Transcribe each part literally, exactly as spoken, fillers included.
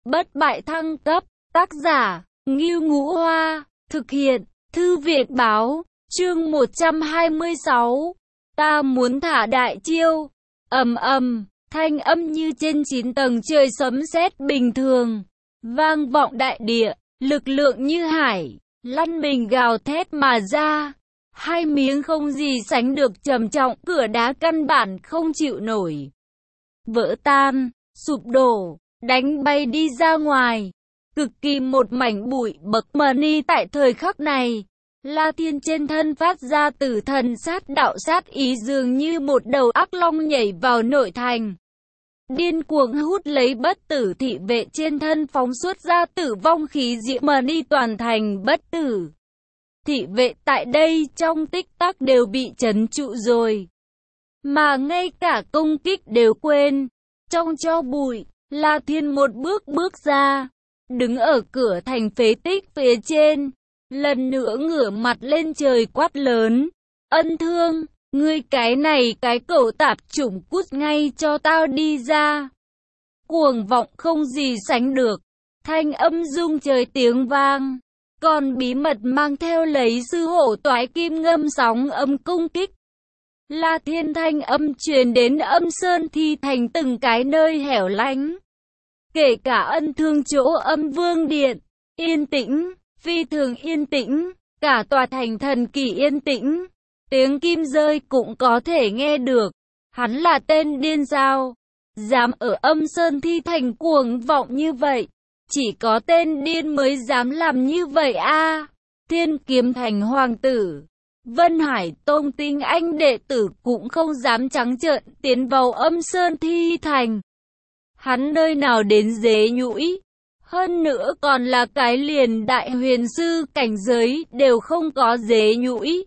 bất bại thăng cấp, tác giả, Ngưu Ngũ Hoa, thực hiện, Thư viện báo, chương một trăm hai mươi sáu, ta muốn thả đại chiêu, ầm ầm, thanh âm như trên chín tầng trời sấm sét bình thường, vang vọng đại địa, lực lượng như hải, lăn mình gào thét mà ra, hai miếng không gì sánh được trầm trọng cửa đá căn bản không chịu nổi, vỡ tan, sụp đổ, đánh bay đi ra ngoài, cực kỳ một mảnh bụi bậc mờ ni. Tại thời khắc này, La Thiên trên thân phát ra tử thần sát đạo sát ý, dường như một đầu ác long nhảy vào nội thành, điên cuồng hút lấy bất tử thị vệ trên thân, phóng xuất ra tử vong khí diễm mờ ni, toàn thành bất tử thị vệ tại đây trong tích tắc đều bị trấn trụ rồi, mà ngay cả công kích đều quên. Trong tro bụi, La Thiên một bước bước ra, đứng ở cửa thành phế tích phía trên, lần nữa ngửa mặt lên trời quát lớn, Ân Thương, ngươi cái này cái cẩu tạp chủng, cút ngay cho tao đi ra. Cuồng vọng không gì sánh được, thanh âm rung trời tiếng vang, còn bí mật mang theo lấy sư hổ toái kim ngâm sóng âm công kích. La Thiên thanh âm truyền đến Âm Sơn Thi thành từng cái nơi hẻo lánh, kể cả Ân Thương chỗ Âm Vương Điện, yên tĩnh, phi thường yên tĩnh, cả tòa thành thần kỳ yên tĩnh, tiếng kim rơi cũng có thể nghe được. Hắn là tên điên sao? Dám ở Âm Sơn Thi thành cuồng vọng như vậy, chỉ có tên điên mới dám làm như vậy a. À, Thiên Kiếm Thành hoàng tử, Vân Hải Tông tinh anh đệ tử cũng không dám trắng trợn tiến vào Âm Sơn Thi thành. Hắn nơi nào đến dế nhũi, hơn nữa còn là cái liền đại huyền sư cảnh giới đều không có dế nhũi.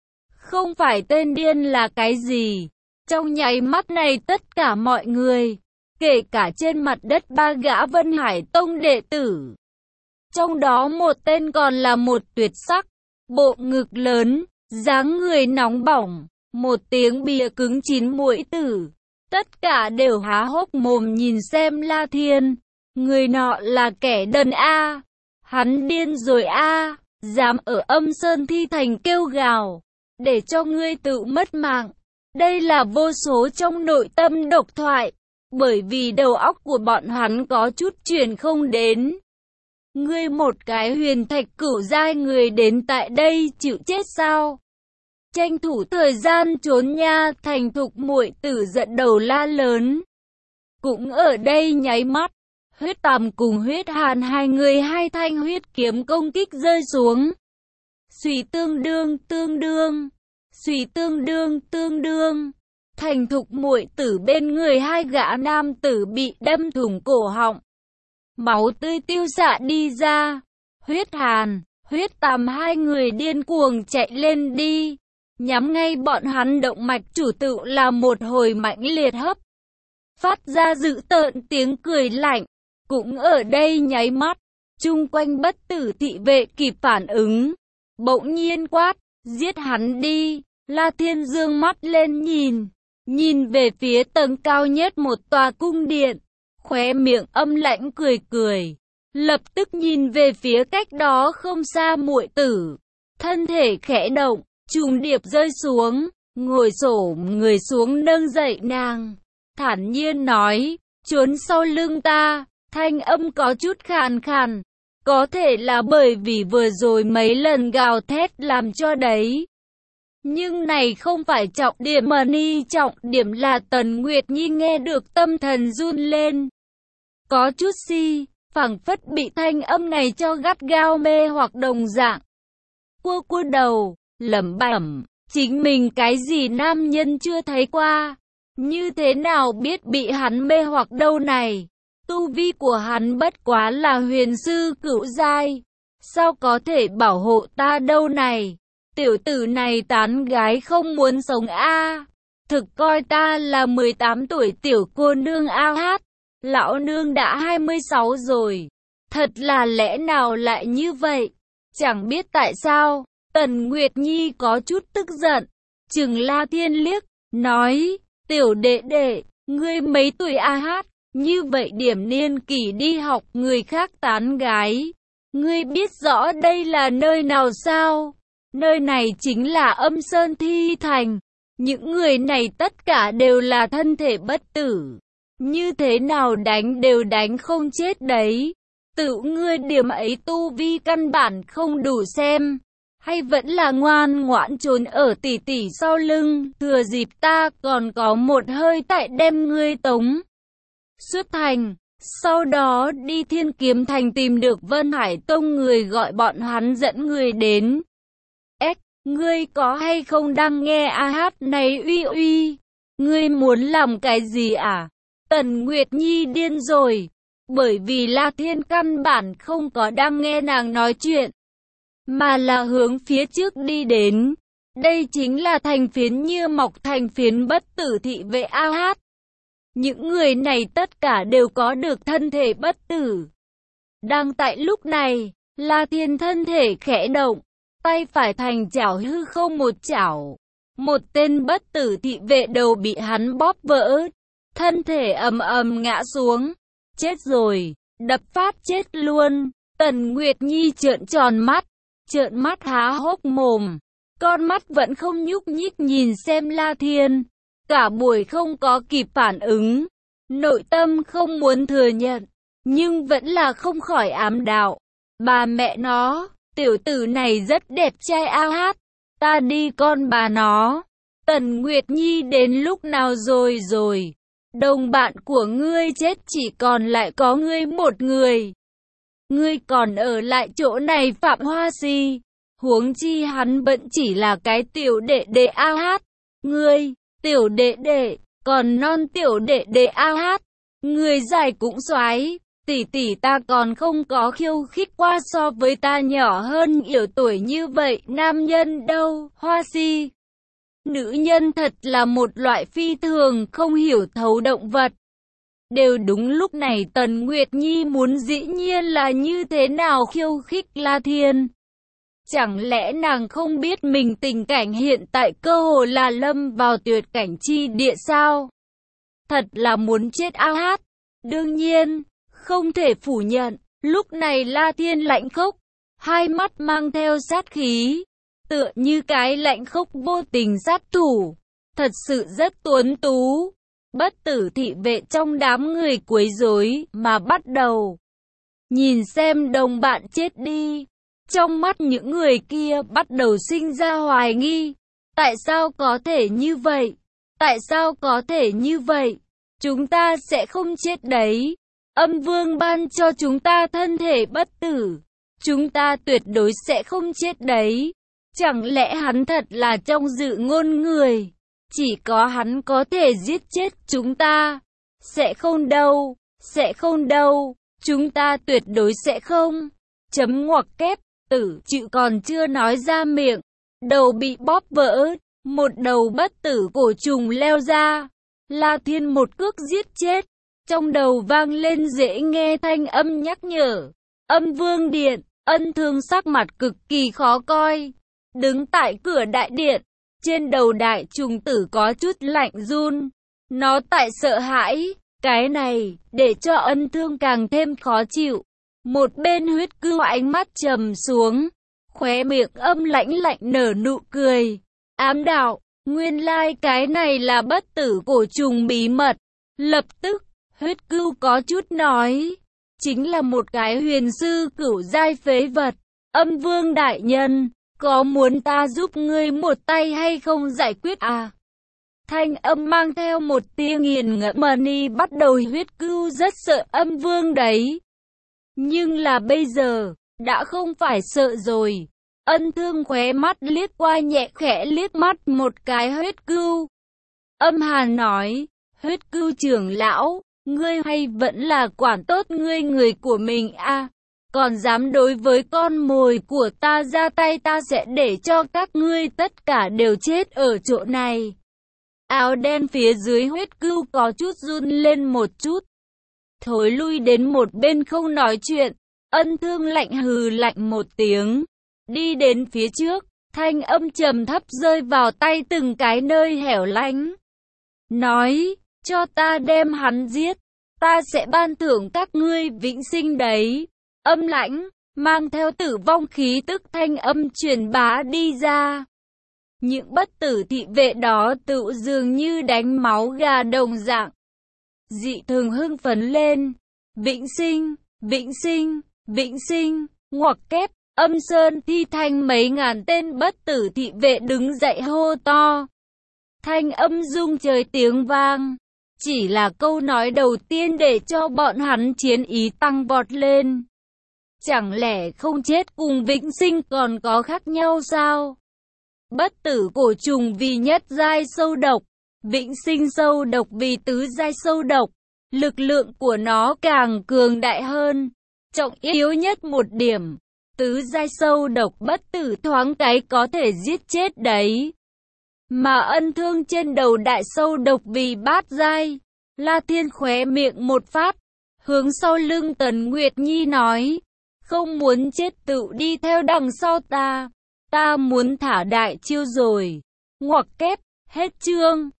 Không phải tên điên là cái gì? Trong nháy mắt này tất cả mọi người, kể cả trên mặt đất ba gã Vân Hải Tông đệ tử, trong đó một tên còn là một tuyệt sắc, bộ ngực lớn, dáng người nóng bỏng, một tiếng bìa cứng chín mũi tử, tất cả đều há hốc mồm nhìn xem La Thiên. Người nọ là kẻ đần a, hắn điên rồi a, dám ở Âm Sơn Thi thành kêu gào, để cho ngươi tự mất mạng. Đây là vô số trong nội tâm độc thoại, bởi vì đầu óc của bọn hắn có chút truyền không đến. Ngươi một cái huyền thạch cửu giai người đến tại đây chịu chết sao? Tranh thủ thời gian trốn nha. Thành thục muội tử giận đầu la lớn. Cũng ở đây nháy mắt, Huyết Tàm cùng Huyết Hàn hai người hai thanh huyết kiếm công kích rơi xuống. Xùy tương đương tương đương, xùy tương đương tương đương. Thành thục muội tử bên người hai gã nam tử bị đâm thủng cổ họng, máu tươi tiêu xạ đi ra. Huyết Hàn, Huyết Tàm hai người điên cuồng chạy lên đi, nhắm ngay bọn hắn động mạch chủ tự là một hồi mãnh liệt hấp, phát ra dữ tợn tiếng cười lạnh. Cũng ở đây nháy mắt, chung quanh bất tử thị vệ kịp phản ứng, bỗng nhiên quát, giết hắn đi. La Thiên dương mắt lên nhìn, nhìn về phía tầng cao nhất một tòa cung điện, khóe miệng âm lãnh cười cười, lập tức nhìn về phía cách đó không xa muội tử, thân thể khẽ động, trùng điệp rơi xuống, ngồi xổm người xuống nâng dậy nàng, thản nhiên nói, trốn sau lưng ta. Thanh âm có chút khàn khàn, có thể là bởi vì vừa rồi mấy lần gào thét làm cho đấy. Nhưng này không phải trọng điểm mà ni, trọng điểm là Tần Nguyệt Nhi nghe được tâm thần run lên. Có chút si, phảng phất bị thanh âm này cho gắt gao mê hoặc đồng dạng. Cua cua đầu, lẩm bẩm, chính mình cái gì nam nhân chưa thấy qua, như thế nào biết bị hắn mê hoặc đâu này. Tu vi của hắn bất quá là huyền sư cửu giai, sao có thể bảo hộ ta đâu này. Tiểu tử này tán gái không muốn sống a, à. Thực coi ta là mười tám tuổi tiểu cô nương a hát. Lão nương đã hai mươi sáu rồi, thật là lẽ nào lại như vậy. Chẳng biết tại sao, Tần Nguyệt Nhi có chút tức giận, trừng La Thiên liếc, nói, tiểu đệ đệ, ngươi mấy tuổi a hát? Như vậy điểm niên kỷ đi học người khác tán gái. Ngươi biết rõ đây là nơi nào sao? Nơi này chính là Âm Sơn Thi Thành. Những người này tất cả đều là thân thể bất tử. Như thế nào đánh đều đánh không chết đấy. Tự ngươi điểm ấy tu vi căn bản không đủ xem. Hay vẫn là ngoan ngoãn trốn ở tỷ tỷ sau lưng. Thừa dịp ta còn có một hơi tại đem ngươi tống xuất thành. Sau đó đi Thiên Kiếm Thành tìm được Vân Hải Tông người gọi bọn hắn dẫn người đến. Ếch, ngươi có hay không đang nghe a hát này uy uy? Ngươi muốn làm cái gì à? Tần Nguyệt Nhi điên rồi. Bởi vì La Thiên căn bản không có đang nghe nàng nói chuyện. Mà là hướng phía trước đi đến. Đây chính là thành phiến Như Mọc thành phiến bất tử thị vệ a hát. Những người này tất cả đều có được thân thể bất tử. Đang tại lúc này, La Thiên thân thể khẽ động, tay phải thành chảo hư không một chảo. Một tên bất tử thị vệ đầu bị hắn bóp vỡ, thân thể ầm ầm ngã xuống. Chết rồi, đập phát chết luôn. Tần Nguyệt Nhi trợn tròn mắt, trợn mắt há hốc mồm. Con mắt vẫn không nhúc nhích nhìn xem La Thiên. Cả buổi không có kịp phản ứng. Nội tâm không muốn thừa nhận, nhưng vẫn là không khỏi ám đạo. Bà mẹ nó, tiểu tử này rất đẹp trai a hát. Ta đi con bà nó. Tần Nguyệt Nhi đến lúc nào rồi rồi. Đồng bạn của ngươi chết chỉ còn lại có ngươi một người. Ngươi còn ở lại chỗ này Phạm Hoa Si. Huống chi hắn vẫn chỉ là cái tiểu đệ đệ a hát. Ngươi, tiểu đệ đệ, còn non tiểu đệ đệ a hát. Người dài cũng xoái. Tỷ tỷ ta còn không có khiêu khích qua so với ta nhỏ hơn nhiều tuổi như vậy nam nhân đâu. Hoa Si. Nữ nhân thật là một loại phi thường không hiểu thấu động vật. Đều đúng lúc này Tần Nguyệt Nhi muốn dĩ nhiên là như thế nào khiêu khích La Thiên. Chẳng lẽ nàng không biết mình tình cảnh hiện tại cơ hồ là lâm vào tuyệt cảnh chi địa sao? Thật là muốn chết a hát. Đương nhiên, không thể phủ nhận, lúc này La Thiên lạnh khốc, hai mắt mang theo sát khí, tựa như cái lạnh khốc vô tình sát thủ, thật sự rất tuấn tú. Bất tử thị vệ trong đám người quấy rối mà bắt đầu nhìn xem đồng bạn chết đi. Trong mắt những người kia bắt đầu sinh ra hoài nghi. Tại sao có thể như vậy? Tại sao có thể như vậy? Chúng ta sẽ không chết đấy. Âm Vương ban cho chúng ta thân thể bất tử. Chúng ta tuyệt đối sẽ không chết đấy. Chẳng lẽ hắn thật là trong dự ngôn người? Chỉ có hắn có thể giết chết chúng ta. Sẽ không đâu. Sẽ không đâu. Chúng ta tuyệt đối sẽ không. Chấm ngoặc kép. Tử chữ còn chưa nói ra miệng. Đầu bị bóp vỡ. Một đầu bất tử cổ trùng leo ra. La Thiên một cước giết chết. Trong đầu vang lên dễ nghe thanh âm nhắc nhở. Âm Vương Điện. Ân Thương sắc mặt cực kỳ khó coi. Đứng tại cửa đại điện. Trên đầu đại trùng tử có chút lạnh run. Nó tại sợ hãi. Cái này, để cho Ân Thương càng thêm khó chịu. Một bên Huyết Cưu ánh mắt trầm xuống. Khóe miệng âm lãnh lạnh nở nụ cười. Ám đạo, nguyên lai like cái này là bất tử cổ trùng bí mật. Lập tức, Huyết Cưu có chút nói. Chính là một cái huyền sư cửu giai phế vật. Âm Vương đại nhân, có muốn ta giúp ngươi một tay hay không giải quyết à? Thanh âm mang theo một tia nghiền ngẫm mani bắt đầu. Huyết Cưu rất sợ Âm Vương đấy. Nhưng là bây giờ, đã không phải sợ rồi. Ân Thương khóe mắt liếc qua nhẹ khẽ liếc mắt một cái Huyết Cưu. Âm Hàn nói, Huyết Cưu trưởng lão, ngươi hay vẫn là quản tốt ngươi người của mình à? Còn dám đối với con mồi của ta ra tay, ta sẽ để cho các ngươi tất cả đều chết ở chỗ này. Áo đen phía dưới Huyết Cưu có chút run lên một chút. Thối lui đến một bên không nói chuyện. Ân Thương lạnh hừ lạnh một tiếng. Đi đến phía trước. Thanh âm trầm thấp rơi vào tay từng cái nơi hẻo lánh. Nói, cho ta đem hắn giết. ta sẽ ban thưởng các ngươi vĩnh sinh đấy. Âm lãnh, mang theo tử vong khí tức thanh âm truyền bá đi ra. Những bất tử thị vệ đó tự dường như đánh máu gà đồng dạng. Dị thường hưng phấn lên. Vĩnh sinh, vĩnh sinh, vĩnh sinh, ngoặc kép, âm sơn thi thanh mấy ngàn tên bất tử thị vệ đứng dậy hô to. Thanh âm rung trời tiếng vang. Chỉ là câu nói đầu tiên để cho bọn hắn chiến ý tăng vọt lên. Chẳng lẽ không chết cùng vĩnh sinh còn có khác nhau sao? Bất tử cổ trùng vì nhất giai sâu độc, vĩnh sinh sâu độc vì tứ giai sâu độc. Lực lượng của nó càng cường đại hơn. Trọng yếu nhất một điểm, tứ giai sâu độc bất tử thoáng cái có thể giết chết đấy. Mà ân thương trên đầu đại sâu độc vì bát giai. La Thiên khóe miệng một phát, hướng sau lưng Tần Nguyệt Nhi nói, không muốn chết tự đi theo đằng sau ta, ta muốn thả đại chiêu rồi. Ngoặc kép, hết chương.